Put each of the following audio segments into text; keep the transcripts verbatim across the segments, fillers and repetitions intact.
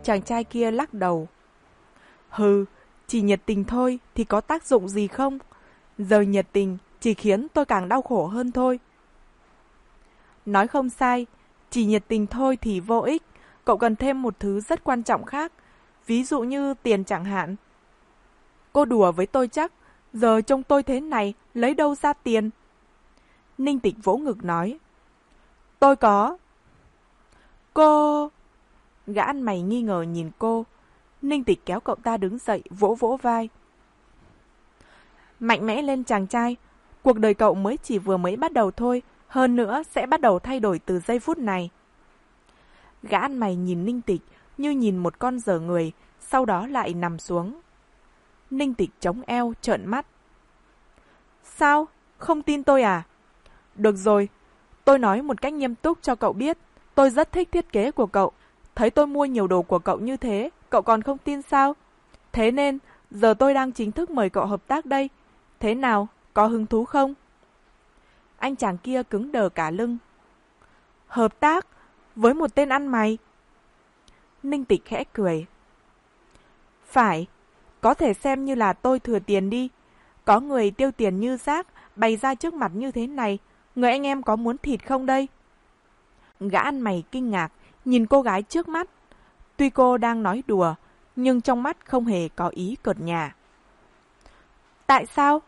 Chàng trai kia lắc đầu. Hừ, chỉ nhiệt tình thôi thì có tác dụng gì không? Giờ nhiệt tình chỉ khiến tôi càng đau khổ hơn thôi. Nói không sai, chỉ nhiệt tình thôi thì vô ích. Cậu cần thêm một thứ rất quan trọng khác, ví dụ như tiền chẳng hạn. Cô đùa với tôi chắc, giờ trông tôi thế này, lấy đâu ra tiền? Ninh Tịch vỗ ngực nói. Tôi có. Cô... Gã ăn mày nghi ngờ nhìn cô. Ninh Tịch kéo cậu ta đứng dậy, vỗ vỗ vai. Mạnh mẽ lên chàng trai, cuộc đời cậu mới chỉ vừa mới bắt đầu thôi, hơn nữa sẽ bắt đầu thay đổi từ giây phút này. Gã ăn mày nhìn Ninh Tịch như nhìn một con dở người, sau đó lại nằm xuống. Ninh Tịch chống eo, trợn mắt. Sao? Không tin tôi à? Được rồi, tôi nói một cách nghiêm túc cho cậu biết, tôi rất thích thiết kế của cậu. Thấy tôi mua nhiều đồ của cậu như thế, cậu còn không tin sao? Thế nên, giờ tôi đang chính thức mời cậu hợp tác đây. Thế nào, có hứng thú không? Anh chàng kia cứng đờ cả lưng. Hợp tác? Với một tên ăn mày? Ninh Tịch khẽ cười. Phải, có thể xem như là tôi thừa tiền đi. Có người tiêu tiền như rác, bày ra trước mặt như thế này, người anh em có muốn thịt không đây? Gã ăn mày kinh ngạc, nhìn cô gái trước mắt. Tuy cô đang nói đùa, nhưng trong mắt không hề có ý cợt nhả. Tại sao?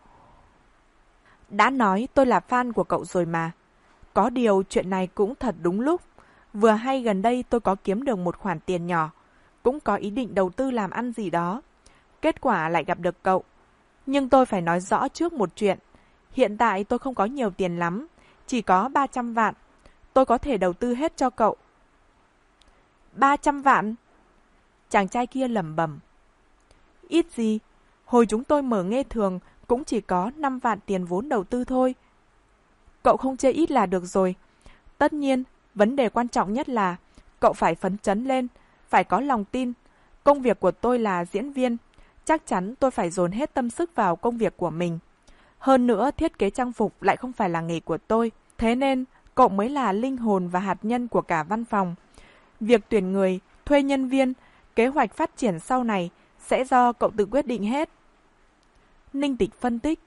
Đã nói tôi là fan của cậu rồi mà. Có điều chuyện này cũng thật đúng lúc. Vừa hay gần đây tôi có kiếm được một khoản tiền nhỏ, cũng có ý định đầu tư làm ăn gì đó. Kết quả lại gặp được cậu. Nhưng tôi phải nói rõ trước một chuyện. Hiện tại tôi không có nhiều tiền lắm, chỉ có ba trăm vạn. Tôi có thể đầu tư hết cho cậu. ba trăm vạn? Chàng trai kia lẩm bẩm. Ít gì, hồi chúng tôi mở nghe thường cũng chỉ có năm vạn tiền vốn đầu tư thôi. Cậu không chê ít là được rồi. Tất nhiên, vấn đề quan trọng nhất là cậu phải phấn chấn lên, phải có lòng tin. Công việc của tôi là diễn viên, chắc chắn tôi phải dồn hết tâm sức vào công việc của mình. Hơn nữa, thiết kế trang phục lại không phải là nghề của tôi. Thế nên, cậu mới là linh hồn và hạt nhân của cả văn phòng. Việc tuyển người, thuê nhân viên, kế hoạch phát triển sau này sẽ do cậu tự quyết định hết. Ninh Tịch phân tích.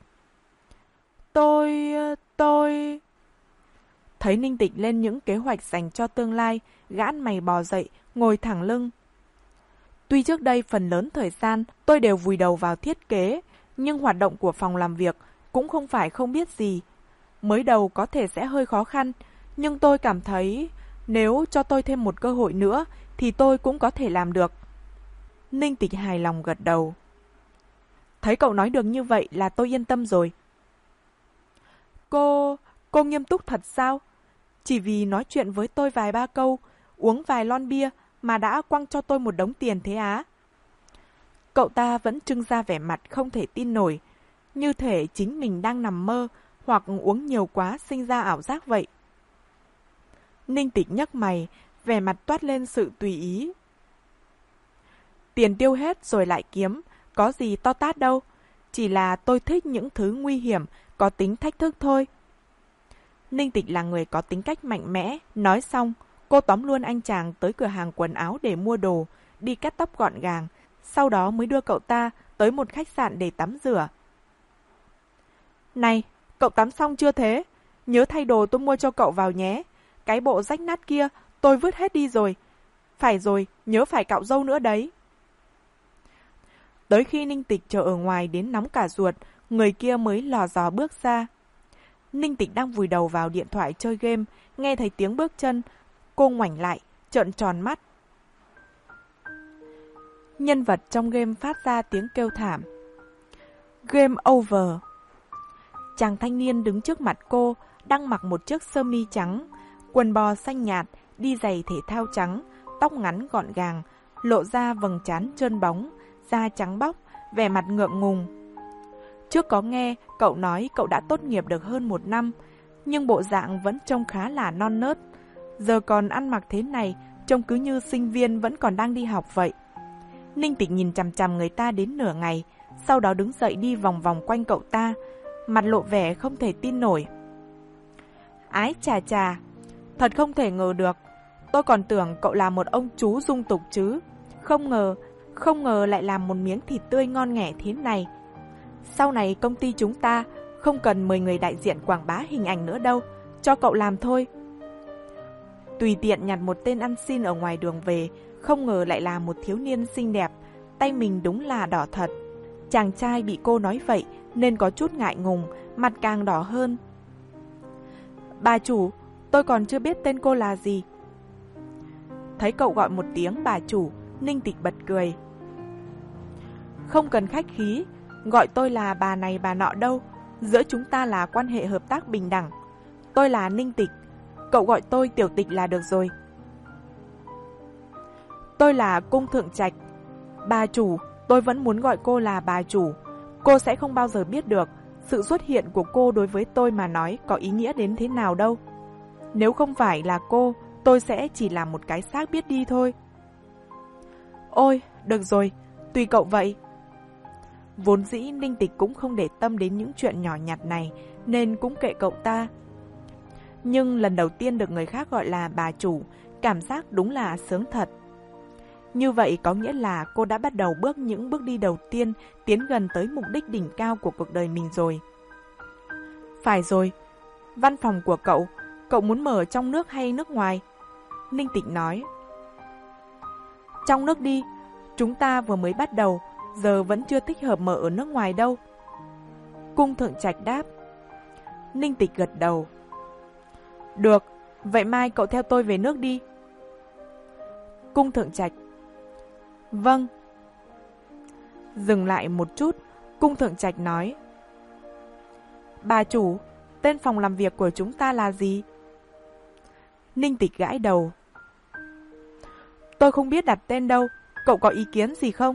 Tôi... tôi... Thấy Ninh Tịch lên những kế hoạch dành cho tương lai, gã ăn mày bò dậy, ngồi thẳng lưng. Tuy trước đây phần lớn thời gian tôi đều vùi đầu vào thiết kế, nhưng hoạt động của phòng làm việc cũng không phải không biết gì. Mới đầu có thể sẽ hơi khó khăn, nhưng tôi cảm thấy nếu cho tôi thêm một cơ hội nữa thì tôi cũng có thể làm được. Ninh Tịch hài lòng gật đầu. Thấy cậu nói được như vậy là tôi yên tâm rồi. Cô... cô nghiêm túc thật sao? Chỉ vì nói chuyện với tôi vài ba câu, uống vài lon bia mà đã quăng cho tôi một đống tiền thế á? Cậu ta vẫn trưng ra vẻ mặt không thể tin nổi, như thể chính mình đang nằm mơ hoặc uống nhiều quá sinh ra ảo giác vậy. Ninh Tịch nhấc mày, vẻ mặt toát lên sự tùy ý. Tiền tiêu hết rồi lại kiếm, có gì to tát đâu. Chỉ là tôi thích những thứ nguy hiểm, có tính thách thức thôi. Ninh Tịch là người có tính cách mạnh mẽ. Nói xong, cô tóm luôn anh chàng tới cửa hàng quần áo để mua đồ, đi cắt tóc gọn gàng, sau đó mới đưa cậu ta tới một khách sạn để tắm rửa. Này, cậu tắm xong chưa thế? Nhớ thay đồ tôi mua cho cậu vào nhé. Cái bộ rách nát kia tôi vứt hết đi rồi. Phải rồi, nhớ phải cạo râu nữa đấy. Tới khi Ninh Tịch chờ ở ngoài đến nóng cả ruột, người kia mới lò dò bước ra. Ninh Tịch đang vùi đầu vào điện thoại chơi game, nghe thấy tiếng bước chân. Cô ngoảnh lại, trợn tròn mắt. Nhân vật trong game phát ra tiếng kêu thảm. Game over. Chàng thanh niên đứng trước mặt cô, đang mặc một chiếc sơ mi trắng, quần bò xanh nhạt, đi giày thể thao trắng, tóc ngắn gọn gàng, lộ ra vầng trán trơn bóng, da trắng bóc, vẻ mặt ngượng ngùng. Trước có nghe cậu nói cậu đã tốt nghiệp được hơn một năm, nhưng bộ dạng vẫn trông khá là non nớt. Giờ còn ăn mặc thế này, trông cứ như sinh viên vẫn còn đang đi học vậy. Ninh Tịch nhìn chằm chằm người ta đến nửa ngày, sau đó đứng dậy đi vòng vòng quanh cậu ta, mặt lộ vẻ không thể tin nổi. Ái chà chà, thật không thể ngờ được. Tôi còn tưởng cậu là một ông chú dung tục chứ. Không ngờ, không ngờ lại làm một miếng thịt tươi ngon nghẻ thế này. Sau này công ty chúng ta không cần mời người đại diện quảng bá hình ảnh nữa đâu, cho cậu làm thôi. Tùy tiện nhặt một tên ăn xin ở ngoài đường về, không ngờ lại là một thiếu niên xinh đẹp, tay mình đúng là đỏ thật. Chàng trai bị cô nói vậy nên có chút ngại ngùng, mặt càng đỏ hơn. Bà chủ, tôi còn chưa biết tên cô là gì. Thấy cậu gọi một tiếng bà chủ, Ninh Tịch bật cười. Không cần khách khí, gọi tôi là bà này bà nọ đâu, giữa chúng ta là quan hệ hợp tác bình đẳng. Tôi là Ninh Tịch, cậu gọi tôi Tiểu Tịch là được rồi. Tôi là Cung Thượng Trạch. Bà chủ, tôi vẫn muốn gọi cô là bà chủ. Cô sẽ không bao giờ biết được sự xuất hiện của cô đối với tôi mà nói có ý nghĩa đến thế nào đâu. Nếu không phải là cô, tôi sẽ chỉ là một cái xác biết đi thôi. Ôi, được rồi, tùy cậu vậy. Vốn dĩ Ninh Tịch cũng không để tâm đến những chuyện nhỏ nhặt này, nên cũng kệ cậu ta. Nhưng lần đầu tiên được người khác gọi là bà chủ, cảm giác đúng là sướng thật. Như vậy có nghĩa là cô đã bắt đầu bước những bước đi đầu tiên tiến gần tới mục đích đỉnh cao của cuộc đời mình rồi. Phải rồi, văn phòng của cậu, cậu muốn mở trong nước hay nước ngoài? Ninh Tịch nói. Trong nước đi, chúng ta vừa mới bắt đầu, giờ vẫn chưa thích hợp mở ở nước ngoài đâu. Cung Thượng Trạch đáp. Ninh Tịch gật đầu. Được, vậy mai cậu theo tôi về nước đi. Cung Thượng Trạch. Vâng. Dừng lại một chút, Cung Thượng Trạch nói. Bà chủ, tên phòng làm việc của chúng ta là gì? Ninh Tịch gãi đầu. Tôi không biết đặt tên đâu, cậu có ý kiến gì không?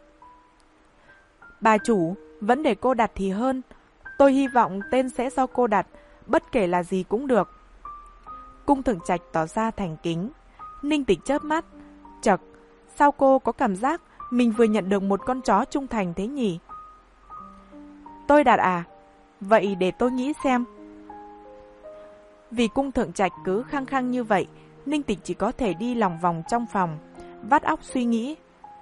Bà chủ, vẫn để cô đặt thì hơn. Tôi hy vọng tên sẽ do cô đặt, bất kể là gì cũng được. Cung Thượng Trạch tỏ ra thành kính. Ninh Tịch chớp mắt. Chậc, sao cô có cảm giác mình vừa nhận được một con chó trung thành thế nhỉ? Tôi đặt à? Vậy để tôi nghĩ xem. Vì Cung Thượng Trạch cứ khăng khăng như vậy, Ninh Tịch chỉ có thể đi lòng vòng trong phòng, vắt óc suy nghĩ.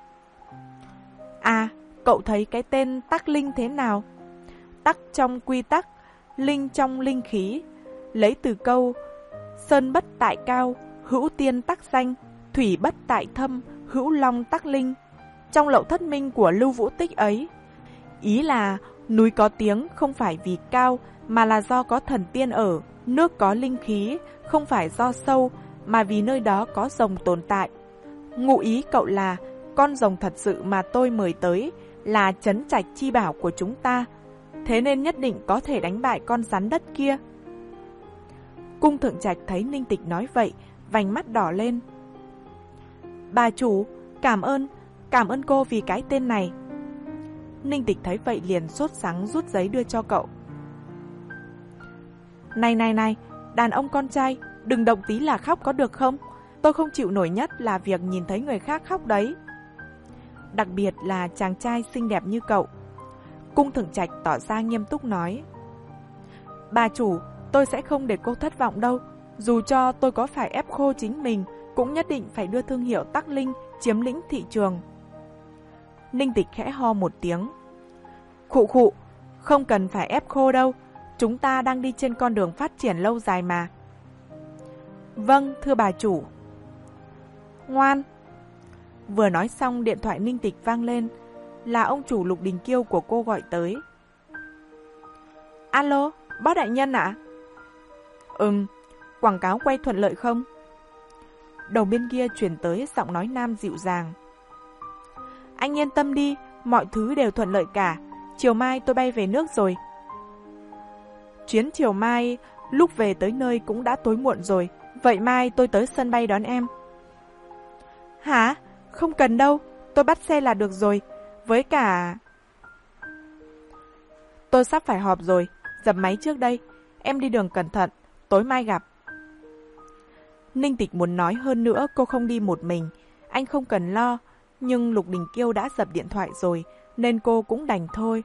À, cậu thấy cái tên Tắc Linh thế nào? Tắc trong quy tắc, linh trong linh khí, lấy từ câu sơn bất tại cao, hữu tiên tắc danh, thủy bất tại thâm, hữu long tắc linh. Trong Lậu Thất Minh của Lưu Vũ Tích ấy, ý là núi có tiếng không phải vì cao mà là do có thần tiên ở, nước có linh khí không phải do sâu mà vì nơi đó có rồng tồn tại. Ngụ ý cậu là con rồng thật sự mà tôi mời tới là trấn trạch chi bảo của chúng ta, thế nên nhất định có thể đánh bại con rắn đất kia. Cung Thượng Trạch thấy Ninh Tịch nói vậy, vành mắt đỏ lên. Bà chủ, cảm ơn, cảm ơn cô vì cái tên này. Ninh Tịch thấy vậy liền sốt sắng rút giấy đưa cho cậu. Này này này, đàn ông con trai, đừng động tí là khóc có được không? Tôi không chịu nổi nhất là việc nhìn thấy người khác khóc đấy. Đặc biệt là chàng trai xinh đẹp như cậu. Cung Thượng Trạch tỏ ra nghiêm túc nói. Bà chủ, tôi sẽ không để cô thất vọng đâu. Dù cho tôi có phải ép khô chính mình, cũng nhất định phải đưa thương hiệu Tắc Linh chiếm lĩnh thị trường. Ninh Tịch khẽ ho một tiếng. Khụ khụ, không cần phải ép khô đâu. Chúng ta đang đi trên con đường phát triển lâu dài mà. Vâng, thưa bà chủ. Ngoan. Vừa nói xong điện thoại Ninh Tịch vang lên. Là ông chủ Lục Đình Kiêu của cô gọi tới. Alo, bác đại nhân ạ? Ừm, quảng cáo quay thuận lợi không? Đầu bên kia chuyển tới giọng nói nam dịu dàng. Anh yên tâm đi, mọi thứ đều thuận lợi cả. Chiều mai tôi bay về nước rồi. Chuyến chiều mai, lúc về tới nơi cũng đã tối muộn rồi. Vậy mai tôi tới sân bay đón em. Hả? Không cần đâu, tôi bắt xe là được rồi. Với cả... Tôi sắp phải họp rồi, dập máy trước đây. Em đi đường cẩn thận, tối mai gặp. Ninh Tịch muốn nói hơn nữa cô không đi một mình. Anh không cần lo, nhưng Lục Đình Kiêu đã dập điện thoại rồi, nên cô cũng đành thôi.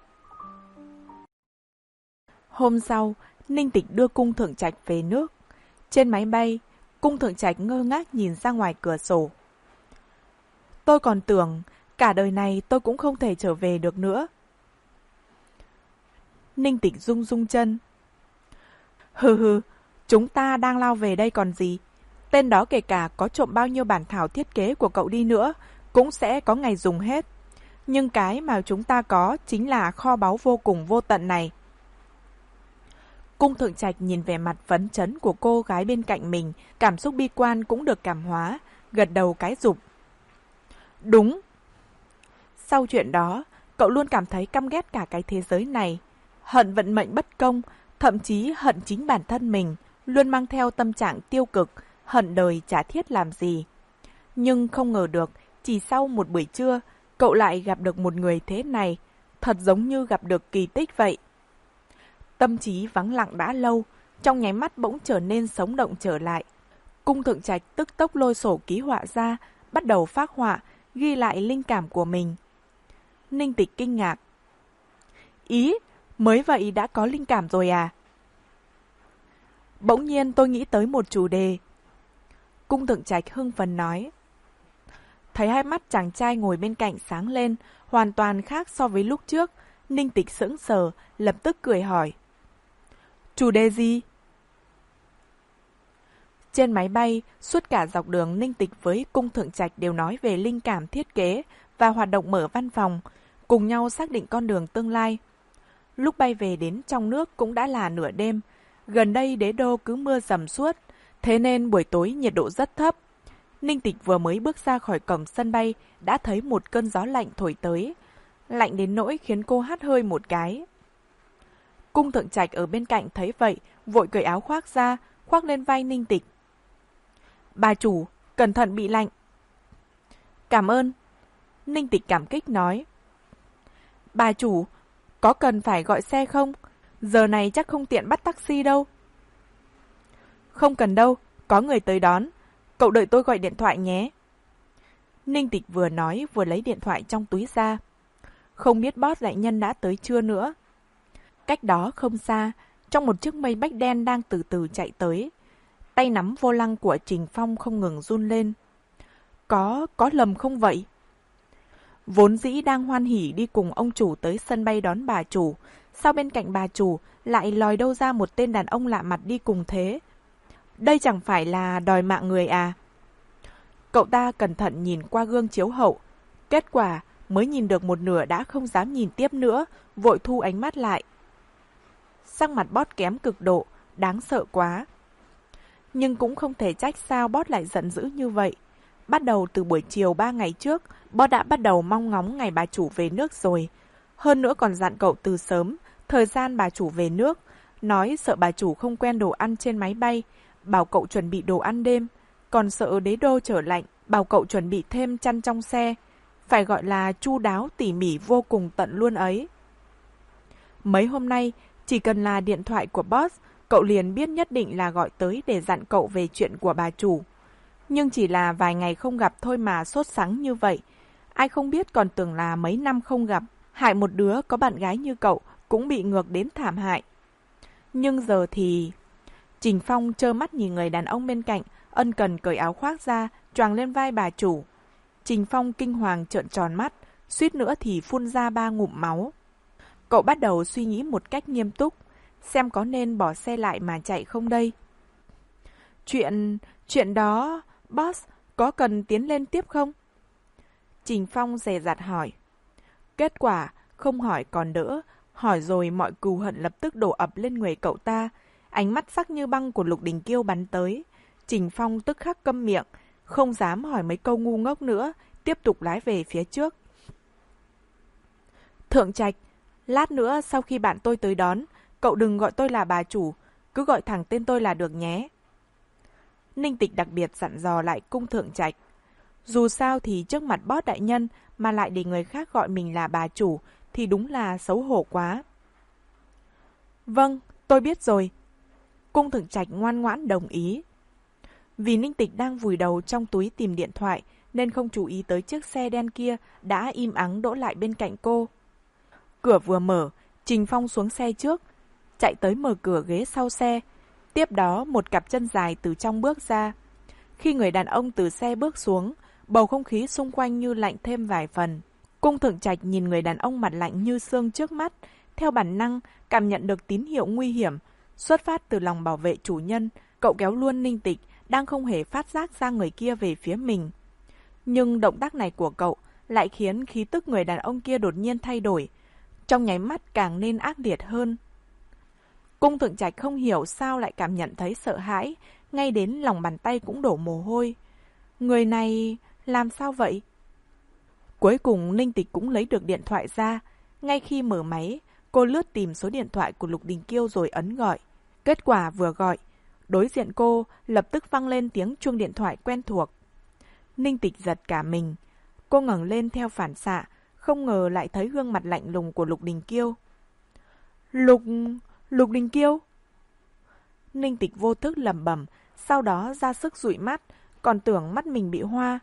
Hôm sau, Ninh Tịch đưa Cung Thượng Trạch về nước. Trên máy bay, Cung Thượng Trạch ngơ ngác nhìn ra ngoài cửa sổ. Tôi còn tưởng cả đời này tôi cũng không thể trở về được nữa. Ninh Tịch rung rung chân. Hừ hừ, chúng ta đang lao về đây còn gì. Tên đó kể cả có trộm bao nhiêu bản thảo thiết kế của cậu đi nữa, cũng sẽ có ngày dùng hết. Nhưng cái mà chúng ta có chính là kho báu vô cùng vô tận này. Cung Thượng Trạch nhìn về mặt phấn chấn của cô gái bên cạnh mình, cảm xúc bi quan cũng được cảm hóa, gật đầu cái rụp. Đúng. Sau chuyện đó, cậu luôn cảm thấy căm ghét cả cái thế giới này, hận vận mệnh bất công, thậm chí hận chính bản thân mình, luôn mang theo tâm trạng tiêu cực, hận đời chả thiết làm gì. Nhưng không ngờ được, chỉ sau một buổi trưa, cậu lại gặp được một người thế này, thật giống như gặp được kỳ tích vậy. Tâm trí vắng lặng đã lâu, trong nháy mắt bỗng trở nên sống động trở lại. Cung Thượng Trạch tức tốc lôi sổ ký họa ra, bắt đầu phác họa, ghi lại linh cảm của mình. Ninh Tịch kinh ngạc. Ý, mới vậy đã có linh cảm rồi à? Bỗng nhiên tôi nghĩ tới một chủ đề. Cung Thượng Trạch hưng phấn nói. Thấy hai mắt chàng trai ngồi bên cạnh sáng lên, hoàn toàn khác so với lúc trước. Ninh Tịch sững sờ, lập tức cười hỏi. Chủ đề gì? Trên máy bay, suốt cả dọc đường Ninh Tịch với Cung Thượng Trạch đều nói về linh cảm thiết kế và hoạt động mở văn phòng, cùng nhau xác định con đường tương lai. Lúc bay về đến trong nước cũng đã là nửa đêm, gần đây đế đô cứ mưa rầm suốt, thế nên buổi tối nhiệt độ rất thấp. Ninh Tịch vừa mới bước ra khỏi cổng sân bay đã thấy một cơn gió lạnh thổi tới, lạnh đến nỗi khiến cô hắt hơi một cái. Cung Thượng Trạch ở bên cạnh thấy vậy, vội cởi áo khoác ra, khoác lên vai Ninh Tịch. Bà chủ, cẩn thận bị lạnh. Cảm ơn. Ninh Tịch cảm kích nói. Bà chủ, có cần phải gọi xe không? Giờ này chắc không tiện bắt taxi đâu. Không cần đâu, có người tới đón. Cậu đợi tôi gọi điện thoại nhé. Ninh Tịch vừa nói vừa lấy điện thoại trong túi ra. Không biết boss đại nhân đã tới chưa nữa. Cách đó không xa, trong một chiếc mây bách đen đang từ từ chạy tới. Tay nắm vô lăng của Trình Phong không ngừng run lên. Có, có lầm không vậy? Vốn dĩ đang hoan hỉ đi cùng ông chủ tới sân bay đón bà chủ, sao bên cạnh bà chủ lại lòi đâu ra một tên đàn ông lạ mặt đi cùng thế? Đây chẳng phải là đòi mạng người à? Cậu ta cẩn thận nhìn qua gương chiếu hậu. Kết quả mới nhìn được một nửa đã không dám nhìn tiếp nữa, vội thu ánh mắt lại. Sắc mặt boss kém cực độ, đáng sợ quá. Nhưng cũng không thể trách sao boss lại giận dữ như vậy. Bắt đầu từ buổi chiều ba ngày trước, boss đã bắt đầu mong ngóng ngày bà chủ về nước rồi. Hơn nữa còn dặn cậu từ sớm, thời gian bà chủ về nước, nói sợ bà chủ không quen đồ ăn trên máy bay, bảo cậu chuẩn bị đồ ăn đêm, còn sợ đế đô trở lạnh, bảo cậu chuẩn bị thêm chăn trong xe, phải gọi là chu đáo tỉ mỉ vô cùng tận luôn ấy. Mấy hôm nay, chỉ cần là điện thoại của boss, cậu liền biết nhất định là gọi tới để dặn cậu về chuyện của bà chủ. Nhưng chỉ là vài ngày không gặp thôi mà sốt sắng như vậy. Ai không biết còn tưởng là mấy năm không gặp, hại một đứa có bạn gái như cậu cũng bị ngược đến thảm hại. Nhưng giờ thì... Trình Phong trơ mắt nhìn người đàn ông bên cạnh, ân cần cởi áo khoác ra, choàng lên vai bà chủ. Trình Phong kinh hoàng trợn tròn mắt, suýt nữa thì phun ra ba ngụm máu. Cậu bắt đầu suy nghĩ một cách nghiêm túc, xem có nên bỏ xe lại mà chạy không đây. Chuyện... chuyện đó... boss, có cần tiến lên tiếp không? Trình Phong dè dặt hỏi. Kết quả, không hỏi còn đỡ, hỏi rồi mọi cừu hận lập tức đổ ập lên người cậu ta. Ánh mắt sắc như băng của Lục Đình Kiêu bắn tới. Trình Phong tức khắc câm miệng, không dám hỏi mấy câu ngu ngốc nữa, tiếp tục lái về phía trước. Thượng Trạch, lát nữa sau khi bạn tôi tới đón, cậu đừng gọi tôi là bà chủ, cứ gọi thẳng tên tôi là được nhé. Ninh Tịch đặc biệt dặn dò lại Cung Thượng Trạch. Dù sao thì trước mặt boss đại nhân mà lại để người khác gọi mình là bà chủ thì đúng là xấu hổ quá. Vâng, tôi biết rồi. Cung Thượng Trạch ngoan ngoãn đồng ý. Vì Ninh Tịch đang vùi đầu trong túi tìm điện thoại nên không chú ý tới chiếc xe đen kia đã im ắng đỗ lại bên cạnh cô. Cửa vừa mở, Trình Phong xuống xe trước, chạy tới mở cửa ghế sau xe. Tiếp đó một cặp chân dài từ trong bước ra. Khi người đàn ông từ xe bước xuống, bầu không khí xung quanh như lạnh thêm vài phần. Cung Thượng Trạch nhìn người đàn ông mặt lạnh như xương trước mắt, theo bản năng cảm nhận được tín hiệu nguy hiểm, xuất phát từ lòng bảo vệ chủ nhân, cậu kéo luôn Ninh Tịch, đang không hề phát giác ra người kia về phía mình. Nhưng động tác này của cậu lại khiến khí tức người đàn ông kia đột nhiên thay đổi, trong nháy mắt càng nên ác liệt hơn. Cung Thượng Trạch không hiểu sao lại cảm nhận thấy sợ hãi, ngay đến lòng bàn tay cũng đổ mồ hôi. Người này làm sao vậy? Cuối cùng Ninh Tịch cũng lấy được điện thoại ra. Ngay khi mở máy, cô lướt tìm số điện thoại của Lục Đình Kiêu rồi ấn gọi. Kết quả vừa gọi, đối diện cô lập tức vang lên tiếng chuông điện thoại quen thuộc. Ninh Tịch giật cả mình. Cô ngẩng lên theo phản xạ, không ngờ lại thấy gương mặt lạnh lùng của Lục Đình Kiêu. Lục... Lục Đình Kiêu? Ninh Tịch vô thức lẩm bẩm, sau đó ra sức dụi mắt, còn tưởng mắt mình bị hoa.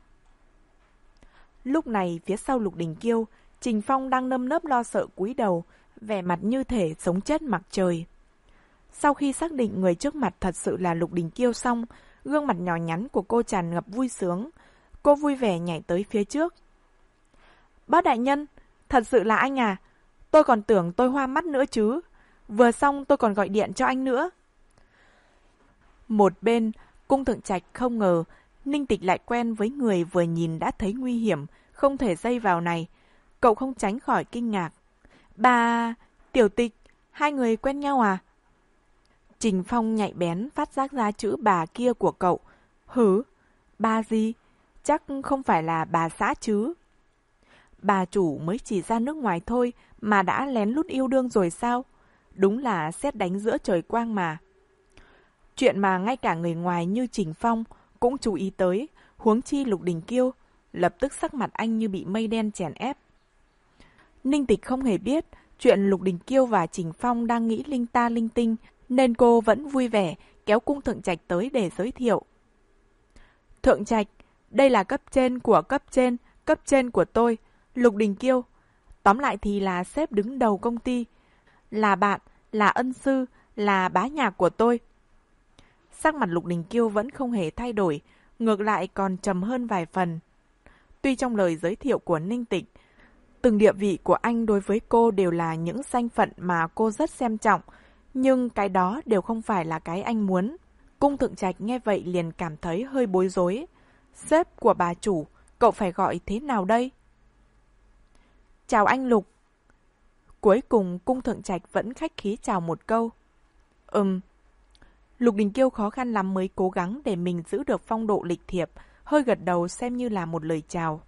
Lúc này phía sau Lục Đình Kiêu, Trình Phong đang nơm nớp lo sợ cúi đầu, vẻ mặt như thể sống chết mặc trời. Sau khi xác định người trước mặt thật sự là Lục Đình Kiêu xong, gương mặt nhỏ nhắn của cô tràn ngập vui sướng. Cô vui vẻ nhảy tới phía trước. Bác đại nhân, thật sự là anh à? Tôi còn tưởng tôi hoa mắt nữa chứ. Vừa xong tôi còn gọi điện cho anh nữa. Một bên, Cung Thượng Trạch không ngờ Ninh Tịch lại quen với người vừa nhìn đã thấy nguy hiểm, không thể dây vào này. Cậu không tránh khỏi kinh ngạc. Bà... Tiểu Tịch, hai người quen nhau à? Trình Phong nhạy bén phát giác ra chữ bà kia của cậu. Hử? Bà gì? Chắc không phải là bà xã chứ? Bà chủ mới chỉ ra nước ngoài thôi mà đã lén lút yêu đương rồi sao? Đúng là sét đánh giữa trời quang mà. Chuyện mà ngay cả người ngoài như Trình Phong cũng chú ý tới, huống chi Lục Đình Kiêu, lập tức sắc mặt anh như bị mây đen chèn ép. Ninh Tịch không hề biết chuyện Lục Đình Kiêu và Trình Phong đang nghĩ linh ta linh tinh, nên cô vẫn vui vẻ kéo Cung Thượng Trạch tới để giới thiệu. Thượng Trạch, đây là cấp trên của cấp trên, cấp trên của tôi, Lục Đình Kiêu. Tóm lại thì là sếp đứng đầu công ty, là bạn, là ân sư, là bá nhạc của tôi. Sắc mặt Lục Đình Kiêu vẫn không hề thay đổi, ngược lại còn trầm hơn vài phần. Tuy trong lời giới thiệu của Ninh Tịch, từng địa vị của anh đối với cô đều là những danh phận mà cô rất xem trọng, nhưng cái đó đều không phải là cái anh muốn. Cung Thượng Trạch nghe vậy liền cảm thấy hơi bối rối. Sếp của bà chủ, cậu phải gọi thế nào đây? Chào anh Lục. Cuối cùng Cung Thượng Trạch vẫn khách khí chào một câu. Ừm. Lục Đình Kiêu khó khăn lắm mới cố gắng để mình giữ được phong độ lịch thiệp, hơi gật đầu xem như là một lời chào.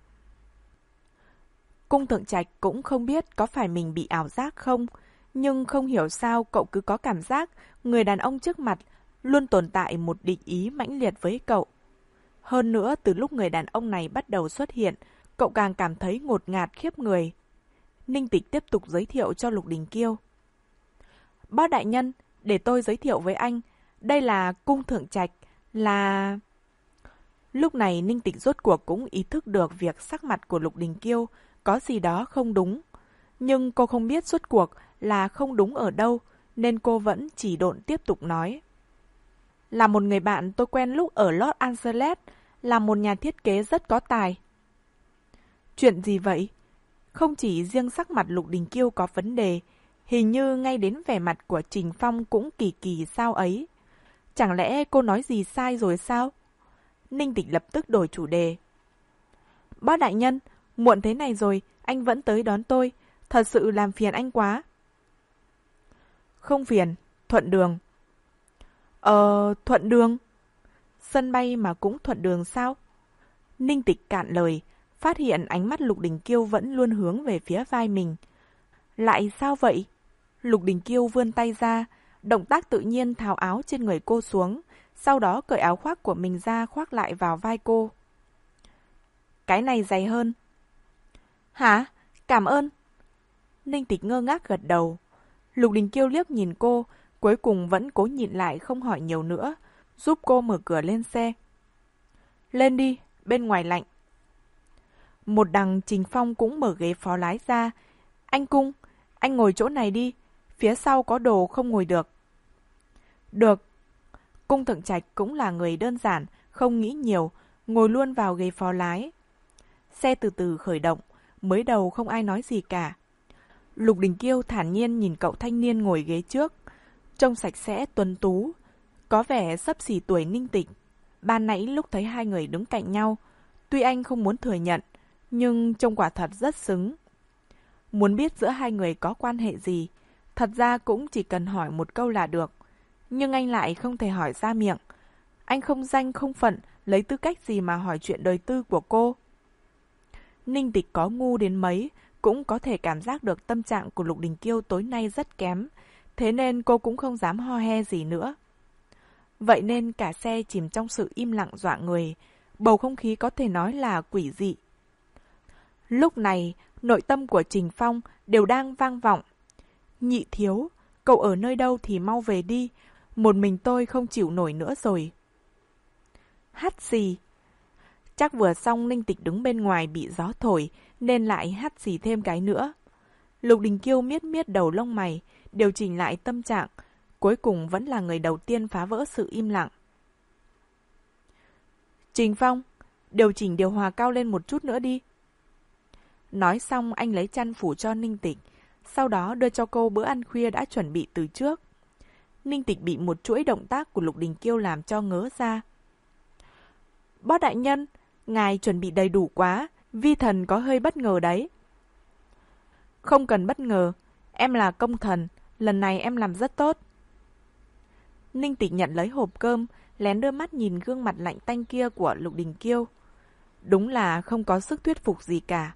Cung Thượng Trạch cũng không biết có phải mình bị ảo giác không, nhưng không hiểu sao cậu cứ có cảm giác người đàn ông trước mặt luôn tồn tại một địch ý mãnh liệt với cậu. Hơn nữa, từ lúc người đàn ông này bắt đầu xuất hiện, cậu càng cảm thấy ngột ngạt khiếp người. Ninh Tịch tiếp tục giới thiệu cho Lục Đình Kiêu. Bác đại nhân, để tôi giới thiệu với anh, đây là Cung Thượng Trạch, là... Lúc này Ninh Tịch rốt cuộc cũng ý thức được việc sắc mặt của Lục Đình Kiêu có gì đó không đúng. Nhưng cô không biết rốt cuộc là không đúng ở đâu, nên cô vẫn chỉ độn tiếp tục nói. Là một người bạn tôi quen lúc ở Los Angeles, là một nhà thiết kế rất có tài. Chuyện gì vậy? Không chỉ riêng sắc mặt Lục Đình Kiêu có vấn đề, hình như ngay đến vẻ mặt của Trình Phong cũng kỳ kỳ sao ấy. Chẳng lẽ cô nói gì sai rồi sao? Ninh Tịch lập tức đổi chủ đề. Bác đại nhân, muộn thế này rồi, anh vẫn tới đón tôi, thật sự làm phiền anh quá. Không phiền, thuận đường. Ờ, thuận đường? Sân bay mà cũng thuận đường sao? Ninh Tịch cạn lời, phát hiện ánh mắt Lục Đình Kiêu vẫn luôn hướng về phía vai mình. Lại sao vậy? Lục Đình Kiêu vươn tay ra, động tác tự nhiên tháo áo trên người cô xuống, sau đó cởi áo khoác của mình ra khoác lại vào vai cô. Cái này dày hơn. Hả? Cảm ơn. Ninh Tịch ngơ ngác gật đầu. Lục Đình Kiêu liếc nhìn cô, cuối cùng vẫn cố nhịn lại không hỏi nhiều nữa, giúp cô mở cửa lên xe. Lên đi, bên ngoài lạnh. Một đằng Trình Phong cũng mở ghế phó lái ra. Anh Cung, anh ngồi chỗ này đi, phía sau có đồ không ngồi được. Được. Cung Thượng Trạch cũng là người đơn giản, không nghĩ nhiều, ngồi luôn vào ghế phó lái. Xe từ từ khởi động, mới đầu không ai nói gì cả. Lục Đình Kiêu thản nhiên nhìn cậu thanh niên ngồi ghế trước, trông sạch sẽ tuấn tú, có vẻ xấp xỉ tuổi Ninh Tịch. Ban nãy lúc thấy hai người đứng cạnh nhau, tuy anh không muốn thừa nhận, nhưng trông quả thật rất xứng. Muốn biết giữa hai người có quan hệ gì, thật ra cũng chỉ cần hỏi một câu là được. Nhưng anh lại không thể hỏi ra miệng. Anh không danh không phận, lấy tư cách gì mà hỏi chuyện đời tư của cô. Ninh Tịch có ngu đến mấy, cũng có thể cảm giác được tâm trạng của Lục Đình Kiêu tối nay rất kém, thế nên cô cũng không dám ho he gì nữa. Vậy nên cả xe chìm trong sự im lặng dọa người, bầu không khí có thể nói là quỷ dị. Lúc này, nội tâm của Trình Phong đều đang vang vọng. Nhị thiếu, cậu ở nơi đâu thì mau về đi, một mình tôi không chịu nổi nữa rồi. Hắt xì. Chắc vừa xong Ninh Tịch đứng bên ngoài bị gió thổi, nên lại hắt xì thêm cái nữa. Lục Đình Kiêu miết miết đầu lông mày, điều chỉnh lại tâm trạng, cuối cùng vẫn là người đầu tiên phá vỡ sự im lặng. Trình Phong, điều chỉnh điều hòa cao lên một chút nữa đi. Nói xong anh lấy chăn phủ cho Ninh Tịch, sau đó đưa cho cô bữa ăn khuya đã chuẩn bị từ trước. Ninh Tịch bị một chuỗi động tác của Lục Đình Kiêu làm cho ngớ ra. Bót đại nhân, ngài chuẩn bị đầy đủ quá, vi thần có hơi bất ngờ đấy. Không cần bất ngờ, em là công thần, lần này em làm rất tốt. Ninh Tịch nhận lấy hộp cơm, lén đưa mắt nhìn gương mặt lạnh tanh kia của Lục Đình Kiêu. Đúng là không có sức thuyết phục gì cả.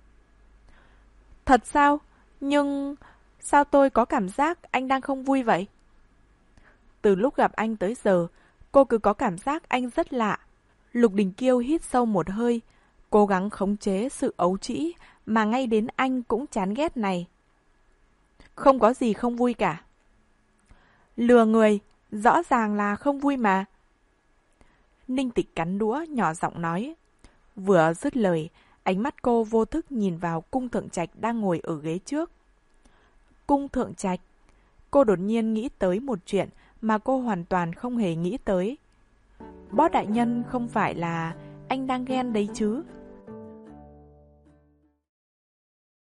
Thật sao? Nhưng sao tôi có cảm giác anh đang không vui vậy? Từ lúc gặp anh tới giờ, cô cứ có cảm giác anh rất lạ. Lục Đình Kiêu hít sâu một hơi, cố gắng khống chế sự ấu trĩ mà ngay đến anh cũng chán ghét này. Không có gì không vui cả. Lừa người, rõ ràng là không vui mà. Ninh Tịch cắn đũa nhỏ giọng nói. Vừa dứt lời, ánh mắt cô vô thức nhìn vào Cung Thượng Trạch đang ngồi ở ghế trước. Cung Thượng Trạch. Cô đột nhiên nghĩ tới một chuyện mà cô hoàn toàn không hề nghĩ tới. Bót đại nhân không phải là anh đang ghen đấy chứ?